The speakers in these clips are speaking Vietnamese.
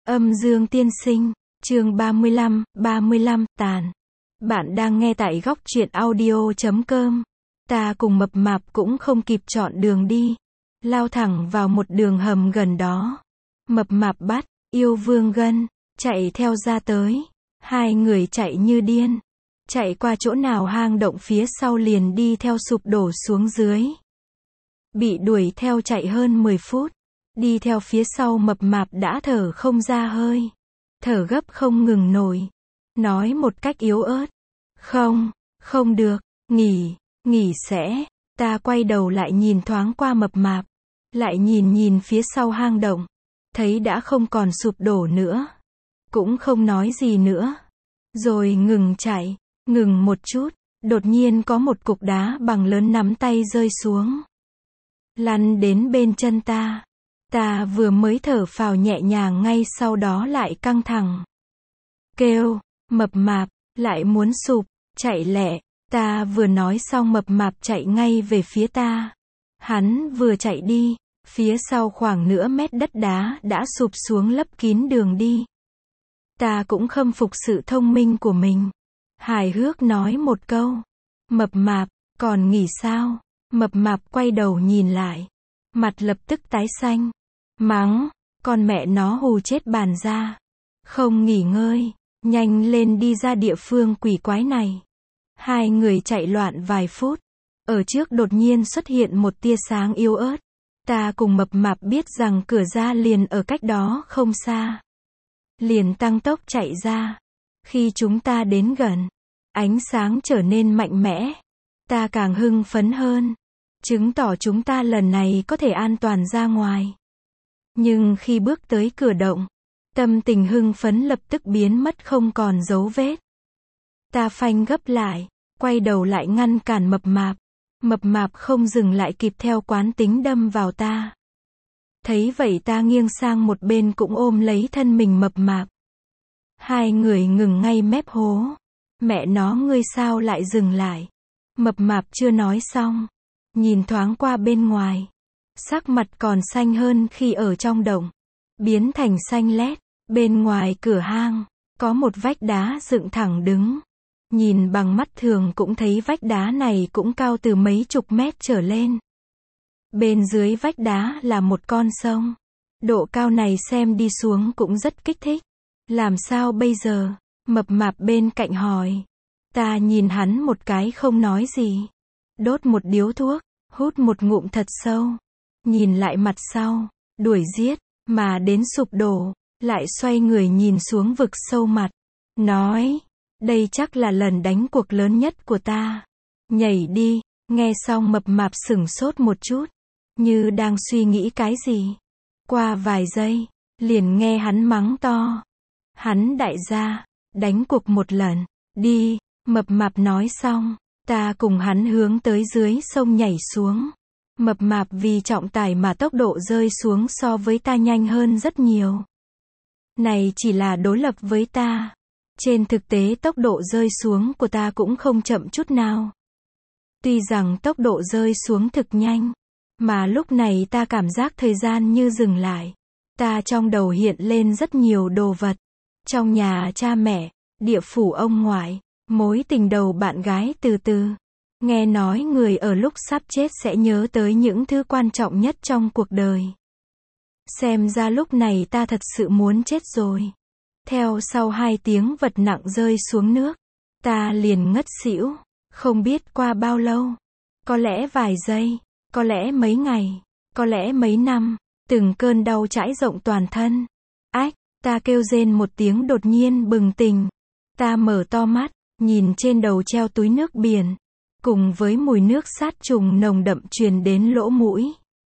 Âm Dương Tiên Sinh, chương 35, tàn. Bạn đang nghe tại góc truyện audio.com. Ta cùng Mập Mạp cũng không kịp chọn đường đi, lao thẳng vào một đường hầm gần đó. Mập Mạp bắt, Yêu Vương Gân, chạy theo ra tới. Hai người chạy như điên. Chạy qua chỗ nào hang động phía sau liền đi theo sụp đổ xuống dưới. Bị đuổi theo chạy hơn 10 phút. Đi theo phía sau Mập Mạp đã thở không ra hơi. Thở gấp không ngừng nổi. Nói một cách yếu ớt. Không được, nghỉ sẽ. Ta quay đầu lại nhìn thoáng qua Mập Mạp. Lại nhìn phía sau hang động. Thấy đã không còn sụp đổ nữa. Cũng không nói gì nữa. Rồi ngừng chạy. Ngừng một chút. Đột nhiên có một cục đá bằng lớn nắm tay rơi xuống. Lăn đến bên chân ta. Ta vừa mới thở phào nhẹ nhàng ngay sau đó lại căng thẳng. Kêu, Mập Mạp, lại muốn sụp, chạy lẹ. Ta vừa nói xong Mập Mạp chạy ngay về phía ta. Hắn vừa chạy đi, phía sau khoảng nửa mét đất đá đã sụp xuống lấp kín đường đi. Ta cũng khâm phục sự thông minh của mình. Hài hước nói một câu. Mập Mạp, còn nghỉ sao? Mập Mạp quay đầu nhìn lại. Mặt lập tức tái xanh. Mắng, con mẹ nó hù chết bàn ra. Không nghỉ ngơi, nhanh lên đi ra địa phương quỷ quái này. Hai người chạy loạn vài phút. Ở trước đột nhiên xuất hiện một tia sáng yếu ớt. Ta cùng Mập Mạp biết rằng cửa ra liền ở cách đó không xa. Liền tăng tốc chạy ra. Khi chúng ta đến gần, ánh sáng trở nên mạnh mẽ. Ta càng hưng phấn hơn. Chứng tỏ chúng ta lần này có thể an toàn ra ngoài. Nhưng khi bước tới cửa động, tâm tình hưng phấn lập tức biến mất không còn dấu vết. Ta phanh gấp lại, quay đầu lại ngăn cản Mập Mạp. Mập Mạp không dừng lại kịp theo quán tính đâm vào ta. Thấy vậy ta nghiêng sang một bên cũng ôm lấy thân mình Mập Mạp. Hai người ngừng ngay mép hố. Mẹ nó ngươi sao lại dừng lại? Mập Mạp chưa nói xong. Nhìn thoáng qua bên ngoài. Sắc mặt còn xanh hơn khi ở trong động. Biến thành xanh lét. Bên ngoài cửa hang, có một vách đá dựng thẳng đứng. Nhìn bằng mắt thường cũng thấy vách đá này cũng cao từ mấy chục mét trở lên. Bên dưới vách đá là một con sông. Độ cao này xem đi xuống cũng rất kích thích. Làm sao bây giờ? Mập Mạp bên cạnh hỏi. Ta nhìn hắn một cái không nói gì. Đốt một điếu thuốc, hút một ngụm thật sâu. Nhìn lại mặt sau, đuổi giết, mà đến sụp đổ, lại xoay người nhìn xuống vực sâu mặt. Nói, đây chắc là lần đánh cuộc lớn nhất của ta. Nhảy đi, nghe xong Mập Mạp sửng sốt một chút. Như đang suy nghĩ cái gì. Qua vài giây, liền nghe hắn mắng to. Hắn đại gia, đánh cuộc một lần, đi, Mập Mạp nói xong. Ta cùng hắn hướng tới dưới sông nhảy xuống. Mập Mạp vì trọng tải mà tốc độ rơi xuống so với ta nhanh hơn rất nhiều. Này chỉ là đối lập với ta. Trên thực tế tốc độ rơi xuống của ta cũng không chậm chút nào. Tuy rằng tốc độ rơi xuống thực nhanh, mà lúc này ta cảm giác thời gian như dừng lại. Ta trong đầu hiện lên rất nhiều đồ vật. Trong nhà cha mẹ, địa phủ ông ngoại, mối tình đầu bạn gái từ từ. Nghe nói người ở lúc sắp chết sẽ nhớ tới những thứ quan trọng nhất trong cuộc đời. Xem ra lúc này ta thật sự muốn chết rồi. Theo sau 2 tiếng vật nặng rơi xuống nước, ta liền ngất xỉu. Không biết qua bao lâu. Có lẽ vài giây, có lẽ mấy ngày, có lẽ mấy năm. Từng cơn đau trải rộng toàn thân. Ách, ta kêu rên một tiếng đột nhiên bừng tỉnh. Ta mở to mắt, nhìn trên đầu treo túi nước biển. Cùng với mùi nước sát trùng nồng đậm truyền đến lỗ mũi.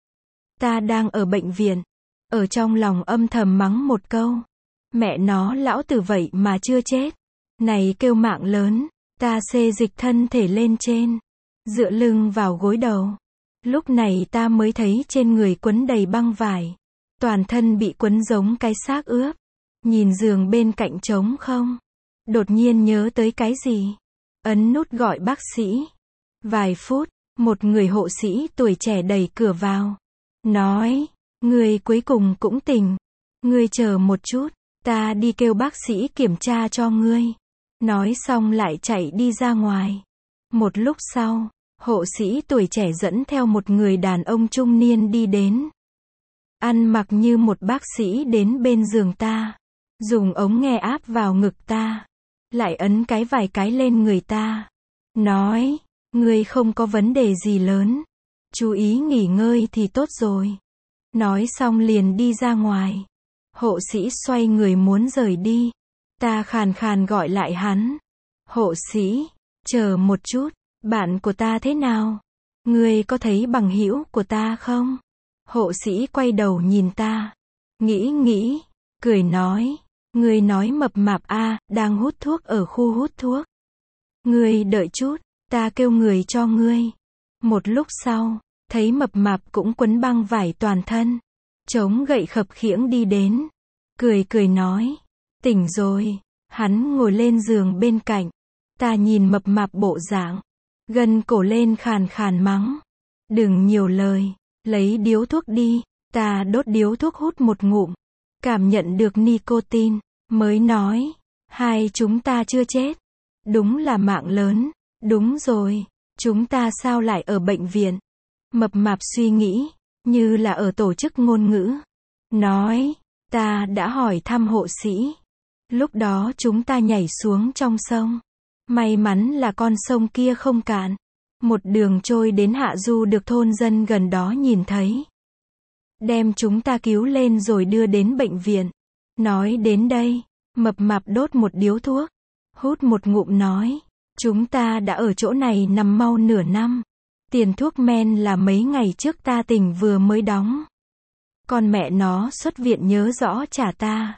Ta đang ở bệnh viện. Ở trong lòng âm thầm mắng một câu. Mẹ nó lão tử vậy mà chưa chết. Này kêu mạng lớn. Ta xê dịch thân thể lên trên. Dựa lưng vào gối đầu. Lúc này ta mới thấy trên người quấn đầy băng vải. Toàn thân bị quấn giống cái xác ướp. Nhìn giường bên cạnh trống không. Đột nhiên nhớ tới cái gì. Ấn nút gọi bác sĩ. Vài phút, một người hộ sĩ tuổi trẻ đẩy cửa vào. Nói, người cuối cùng cũng tỉnh. Ngươi chờ một chút, Ta đi kêu bác sĩ kiểm tra cho ngươi. Nói xong lại chạy đi ra ngoài. Một lúc sau, hộ sĩ tuổi trẻ dẫn theo một người đàn ông trung niên đi đến. Ăn mặc như một bác sĩ đến bên giường ta. Dùng ống nghe áp vào ngực ta. Lại ấn cái vài cái lên người ta. Nói, ngươi không có vấn đề gì lớn. Chú ý nghỉ ngơi thì tốt rồi. Nói xong liền đi ra ngoài. Hộ sĩ xoay người muốn rời đi. Ta khàn khàn gọi lại hắn. Hộ sĩ, chờ một chút, bạn của ta thế nào? Ngươi có thấy bằng hữu của ta không? Hộ sĩ quay đầu nhìn ta. Nghĩ, cười nói. Ngươi nói mập mạp a, đang hút thuốc ở khu hút thuốc. Ngươi đợi chút, ta kêu người cho ngươi. Một lúc sau, thấy mập mạp cũng quấn băng vải toàn thân. Chống gậy khập khiễng đi đến. Cười nói. Tỉnh rồi. Hắn ngồi lên giường bên cạnh. Ta nhìn mập mạp bộ dạng. Gân cổ lên khàn khàn mắng. Đừng nhiều lời. Lấy điếu thuốc đi. Ta đốt điếu thuốc hút một ngụm. Cảm nhận được nicotine. Mới nói. Hai chúng ta chưa chết. Đúng là mạng lớn. Đúng rồi. Chúng ta sao lại ở bệnh viện? Mập mạp suy nghĩ. Như là ở tổ chức ngôn ngữ. Nói. Ta đã hỏi thăm hộ sĩ. Lúc đó chúng ta nhảy xuống trong sông. May mắn là con sông kia không cạn. Một đường trôi đến hạ du được thôn dân gần đó nhìn thấy. Đem chúng ta cứu lên rồi đưa đến bệnh viện. Nói đến đây, mập mạp đốt một điếu thuốc. Hút một ngụm nói. Chúng ta đã ở chỗ này nằm mau nửa năm. Tiền thuốc men là mấy ngày trước ta tỉnh vừa mới đóng. Con mẹ nó xuất viện nhớ rõ trả ta.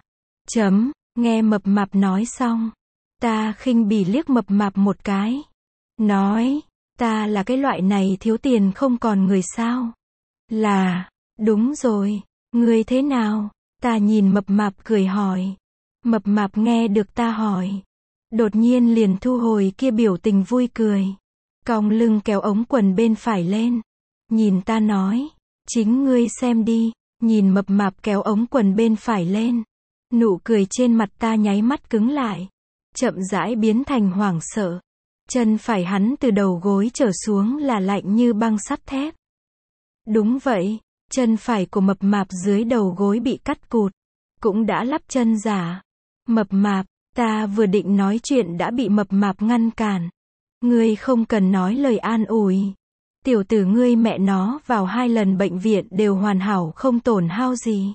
Nghe mập mạp nói xong. Ta khinh bỉ liếc mập mạp một cái. Nói, ta là cái loại này thiếu tiền không còn người sao? Là, đúng rồi, ngươi thế nào? Ta nhìn mập mạp cười hỏi. Mập mạp nghe được ta hỏi. Đột nhiên liền thu hồi kia biểu tình vui cười. Cong lưng kéo ống quần bên phải lên. Nhìn ta nói, chính ngươi xem đi. Nhìn mập mạp kéo ống quần bên phải lên. Nụ cười trên mặt ta nháy mắt cứng lại. Chậm rãi biến thành hoảng sợ. Chân phải hắn từ đầu gối trở xuống là lạnh như băng sắt thép. Đúng vậy, chân phải của mập mạp dưới đầu gối bị cắt cụt. Cũng đã lắp chân giả. Mập mạp, ta vừa định nói chuyện đã bị mập mạp ngăn cản. Ngươi không cần nói lời an ủi. Tiểu tử ngươi mẹ nó vào 2 lần bệnh viện đều hoàn hảo không tổn hao gì.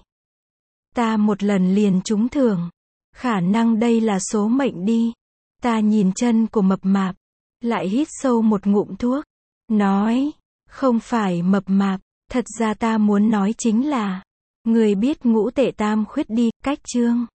Ta một lần liền trúng thưởng. Khả năng đây là số mệnh đi. Ta nhìn chân của mập mạp. Lại hít sâu một ngụm thuốc. Nói. Không phải mập mạp. Thật ra ta muốn nói chính là. Người biết ngũ tệ tam khuyết đi, cách chương.